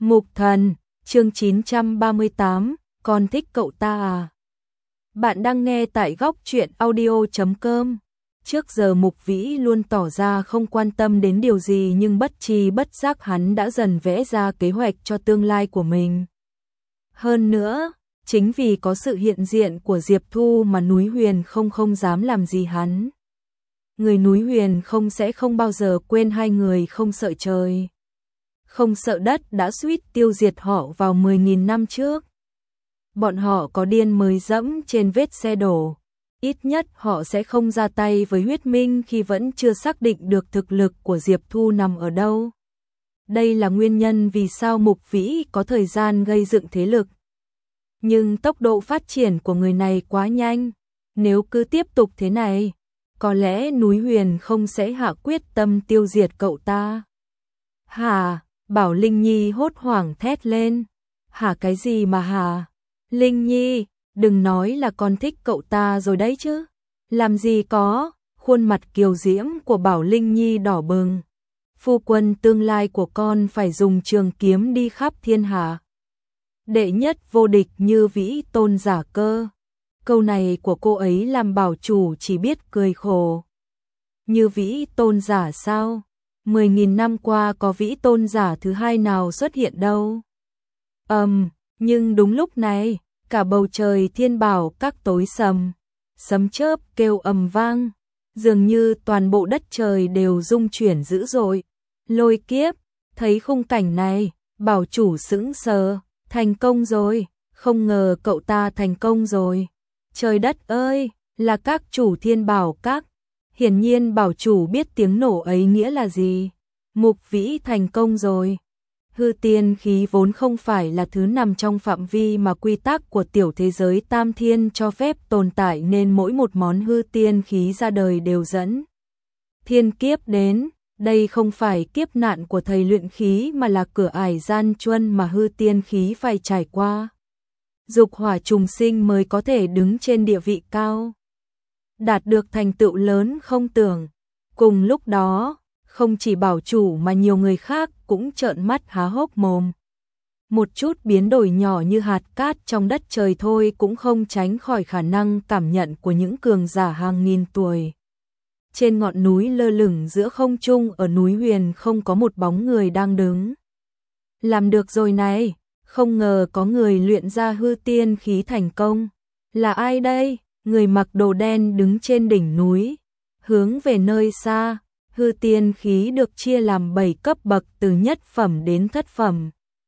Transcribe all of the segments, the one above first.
Mục Thần, chương 938, con thích cậu ta à? Bạn đang nghe tại góc truyện audio.com. Trước giờ Mục Vĩ luôn tỏ ra không quan tâm đến điều gì, nhưng bất tri bất giác hắn đã dần vẽ ra kế hoạch cho tương lai của mình. Hơn nữa, chính vì có sự hiện diện của Diệp Thu mà núi Huyền không dám làm gì hắn. Người núi Huyền sẽ không bao giờ quên hai người không sợ trời, không sợ đất đã suýt tiêu diệt họ vào 10.000 năm trước. Bọn họ có điên mới dẫm trên vết xe đổ, ít nhất họ sẽ không ra tay với Huyết Minh khi vẫn chưa xác định được thực lực của Diệp Thu nằm ở đâu. Đây là nguyên nhân vì sao Mục Vĩ có thời gian gây dựng thế lực. Nhưng tốc độ phát triển của người này quá nhanh, nếu cứ tiếp tục thế này, có lẽ núi Huyền không sẽ hạ quyết tâm tiêu diệt cậu ta. Hả? Bảo Linh Nhi hốt hoảng thét lên. Hả, cái gì mà hả? Linh Nhi, đừng nói là con thích cậu ta rồi đấy chứ. Làm gì có, khuôn mặt kiều diễm của Bảo Linh Nhi đỏ bừng. Phu quân tương lai của con phải dùng trường kiếm đi khắp thiên hạ. Đệ nhất vô địch như Vĩ Tôn giả cơ. Câu này của cô ấy làm bảo chủ chỉ biết cười khổ. Như Vĩ Tôn giả sao? 10.000 năm qua có Vĩ Tôn giả thứ hai nào xuất hiện đâu. Nhưng đúng lúc này, cả bầu trời Thiên Bảo các tối sầm, sấm chớp kêu ầm vang, dường như toàn bộ đất trời đều rung chuyển dữ dội. Lôi Kiếp, thấy khung cảnh này, bảo chủ sững sờ, thành công rồi, không ngờ cậu ta thành công rồi. Trời đất ơi, là các chủ Thiên Bảo các. Hiển nhiên bảo chủ biết tiếng nổ ấy nghĩa là gì. Mục Vĩ thành công rồi. Hư tiên khí vốn không phải là thứ nằm trong phạm vi mà quy tắc của tiểu thế giới Tam Thiên cho phép tồn tại, nên mỗi một món hư tiên khí ra đời đều dẫn thiên kiếp đến. Đây không phải kiếp nạn của thầy luyện khí mà là cửa ải gian truân mà hư tiên khí phải trải qua. Dục hỏa trùng sinh mới có thể đứng trên địa vị cao, đạt được thành tựu lớn không tưởng. Cùng lúc đó, không chỉ bảo chủ mà nhiều người khác cũng trợn mắt há hốc mồm. Một chút biến đổi nhỏ như hạt cát trong đất trời thôi cũng không tránh khỏi khả năng cảm nhận của những cường giả hàng nghìn tuổi. Trên ngọn núi lơ lửng giữa không trung ở núi Huyền không có một bóng người đang đứng. Làm được rồi này, không ngờ có người luyện ra hư tiên khí thành công. Là ai đây? Người mặc đồ đen đứng trên đỉnh núi, hướng về nơi xa. Hư tiên khí được chia làm 7 cấp bậc từ nhất phẩm đến thất phẩm.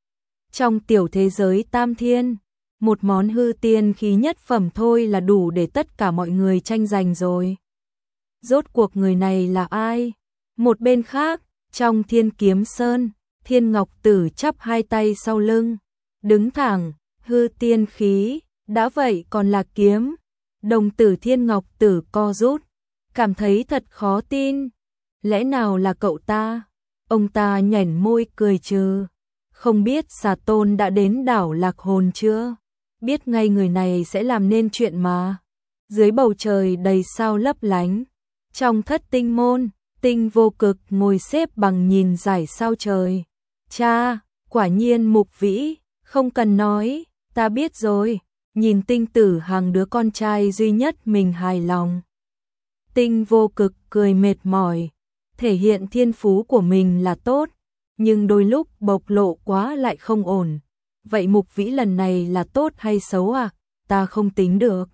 Trong tiểu thế giới Tam Thiên, một món hư tiên khí nhất phẩm thôi là đủ để tất cả mọi người tranh giành rồi. Rốt cuộc người này là ai? Một bên khác, trong Thiên Kiếm Sơn, Thiên Ngọc Tử chắp hai tay sau lưng, đứng thẳng. Hư tiên khí, đã vậy còn là kiếm. Đồng tử Thiên Ngọc Tử co rút, cảm thấy thật khó tin. Lẽ nào là cậu ta? Ông ta nhoẻn môi cười trừ. Không biết Xà Tôn đã đến đảo Lạc Hồn chưa? Biết ngay người này sẽ làm nên chuyện mà. Dưới bầu trời đầy sao lấp lánh, trong Thất Tinh Môn, Tinh Vô Cực ngồi xếp bằng nhìn dải sao trời. Cha, quả nhiên Mục Vĩ, không cần nói, ta biết rồi. Nhìn Tinh Tử Hằng, đứa con trai duy nhất mình hài lòng. Tinh Vô Cực cười mệt mỏi, thể hiện thiên phú của mình là tốt, nhưng đôi lúc bộc lộ quá lại không ổn. Vậy Mục Vĩ lần này là tốt hay xấu à? Ta không tính được.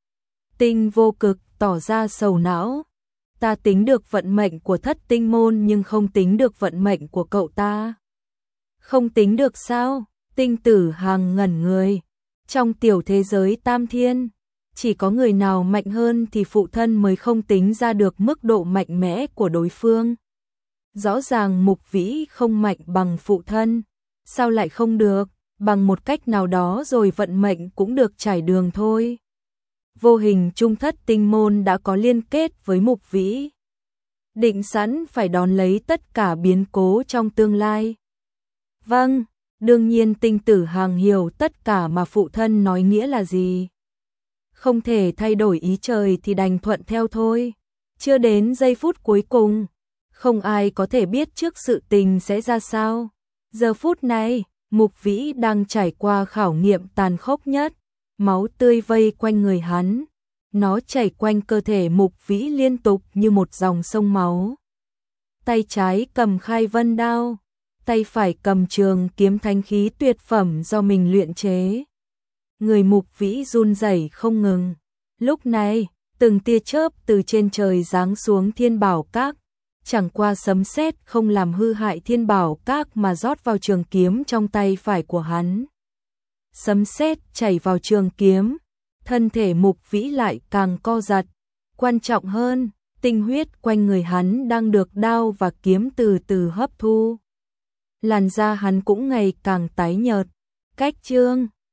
Tinh Vô Cực tỏ ra sầu não. Ta tính được vận mệnh của Thất Tinh Môn nhưng không tính được vận mệnh của cậu ta. Không tính được sao? Tinh Tử Hằng ngẩn người. Trong tiểu thế giới Tam Thiên, chỉ có người nào mạnh hơn thì phụ thân mới không tính ra được mức độ mạnh mẽ của đối phương. Rõ ràng Mục Vĩ không mạnh bằng phụ thân, sao lại không được? Bằng một cách nào đó rồi vận mệnh cũng được trải đường thôi. Vô hình trung Thất Tinh Môn đã có liên kết với Mục Vĩ, định sẵn phải đón lấy tất cả biến cố trong tương lai. Vâng, đương nhiên Tinh Tử Hằng hiểu tất cả mà phụ thân nói nghĩa là gì. Không thể thay đổi ý trời thì đành thuận theo thôi. Chưa đến giây phút cuối cùng, không ai có thể biết trước sự tình sẽ ra sao. Giờ phút này, Mục Vĩ đang trải qua khảo nghiệm tàn khốc nhất, máu tươi vây quanh người hắn, nó chảy quanh cơ thể Mục Vĩ liên tục như một dòng sông máu. Tay trái cầm khai vân đao, tay phải cầm trường kiếm thánh khí tuyệt phẩm do mình luyện chế. Người Mục Vĩ run rẩy không ngừng. Lúc này, từng tia chớp từ trên trời giáng xuống Thiên Bảo Các, chẳng qua sấm sét không làm hư hại Thiên Bảo Các mà rót vào trường kiếm trong tay phải của hắn. Sấm sét chảy vào trường kiếm, thân thể Mục Vĩ lại càng co giật. Quan trọng hơn, tinh huyết quanh người hắn đang được đao và kiếm từ từ hấp thu. Làn da hắn cũng ngày càng tái nhợt. Cách chương